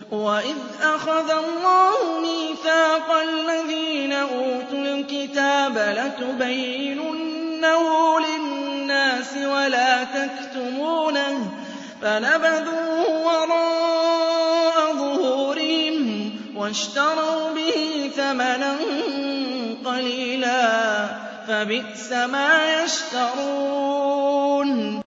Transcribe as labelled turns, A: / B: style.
A: وَإِذْ أَخَذَ اللَّهُ مِيثَاقَ الَّذِينَ أُوتُوا الْكِتَابَ لَتُبَيِّنُنَّهُ لِلنَّاسِ وَلَا تَكْتُمُونَهُ فَنَبَذُوهُ وَرَاءَ ظُهُورِهِمْ وَاشْتَرَوْا بِهِ ثَمَنًا قَلِيلًا فَبِئْسَ مَا يَشْتَرُونَ